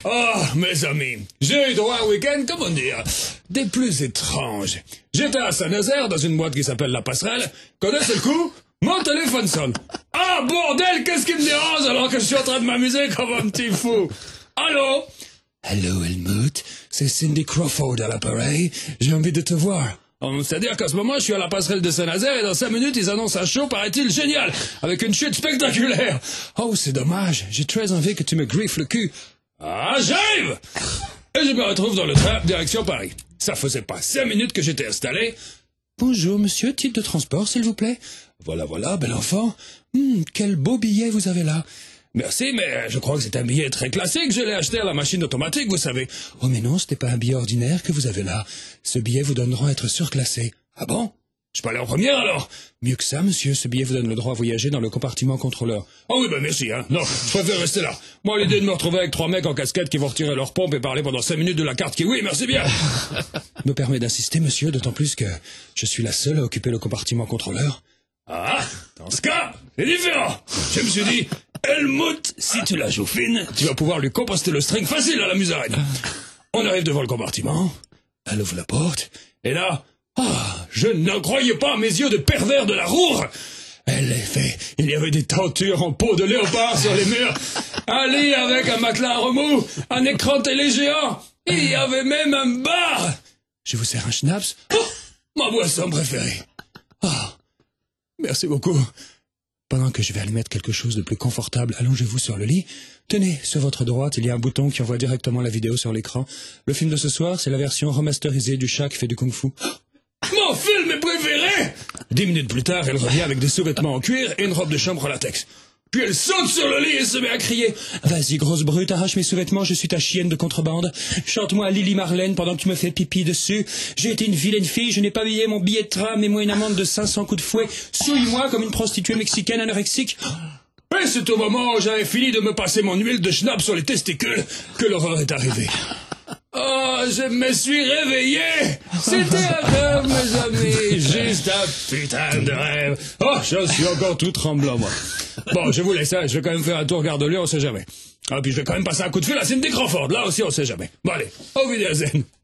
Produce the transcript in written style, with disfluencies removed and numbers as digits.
Oh, mes amis, j'ai eu droit à un week-end, comment dire, des plus étranges. J'étais à Saint-Nazaire, dans une boîte qui s'appelle La Passerelle. Connaissez le coup? Mon téléphone sonne. Ah, bordel, qu'est-ce qui me dérange alors que je suis en train de m'amuser comme un petit fou? Allô? Allô, Helmut, c'est Cindy Crawford à l'appareil. J'ai envie de te voir. C'est-à-dire qu'en ce moment, je suis à la passerelle de Saint-Nazaire et dans 5 minutes, ils annoncent un show, paraît-il, génial, avec une chute spectaculaire. Oh, c'est dommage, j'ai très envie que tu me griffes le cul. Ah, j'arrive! Et je me retrouve dans le train, direction Paris. Ça faisait pas 5 minutes que j'étais installé. Bonjour, monsieur, titre de transport, s'il vous plaît. Voilà, bel enfant. Quel beau billet vous avez là. Merci, mais je crois que c'est un billet très classique. Je l'ai acheté à la machine automatique, vous savez. Oh, mais non, ce n'est pas un billet ordinaire que vous avez là. Ce billet vous donnera à être surclassé. Ah bon? Je peux aller en première, alors? Mieux que ça, monsieur, ce billet vous donne le droit à voyager dans le compartiment contrôleur. Oh oui, merci, hein. Non, je préfère rester là. Moi, l'idée de me retrouver avec 3 mecs en casquette qui vont retirer leur pompe et parler pendant 5 minutes de la carte qui... Oui, merci bien. Me permet d'insister, monsieur, d'autant plus que je suis la seule à occuper le compartiment contrôleur. Ah, dans ce cas, c'est différent. Je me suis dit, Helmut, si tu la joues fine, tu vas pouvoir lui composter le string facile à la musaraigne. On arrive devant le compartiment, elle ouvre la porte, et là, je ne croyais pas à mes yeux de pervers de la Roure. Elle est fait, il y avait des tentures en peau de léopard sur les murs, un lit avec un matelas à remous, un écran télé géant, il y avait même un bar. Je vous sers un schnapps? Oh, ma boisson préférée. Merci beaucoup. Pendant que je vais aller mettre quelque chose de plus confortable, allongez-vous sur le lit. Tenez, sur votre droite, il y a un bouton qui envoie directement la vidéo sur l'écran. Le film de ce soir, c'est la version remasterisée du chat qui fait du kung-fu. Mon film préféré! 10 minutes plus tard, elle revient avec des sous-vêtements en cuir et une robe de chambre en latex. Puis elle saute sur le lit et se met à crier. Vas-y, grosse brute, arrache mes sous-vêtements, je suis ta chienne de contrebande. Chante-moi Lily Marlène pendant que tu me fais pipi dessus. J'ai été une vilaine fille, je n'ai pas payé mon billet de train, mets-moi une amende de 500 coups de fouet. Souille-moi comme une prostituée mexicaine anorexique. Et c'est au moment où j'avais fini de me passer mon huile de schnapp sur les testicules que l'horreur est arrivée. Oh, je me suis réveillé. C'était un rêve, mes amis. Juste un putain de rêve. Oh, je suis encore tout tremblant, moi. Bon, je vous laisse, hein. Je vais quand même faire un tour Gare de Lyon, on sait jamais. Ah, puis je vais quand même passer un coup de fil à Cindy Crawford. Là aussi, on sait jamais. Bon, allez, au Wiedersehen.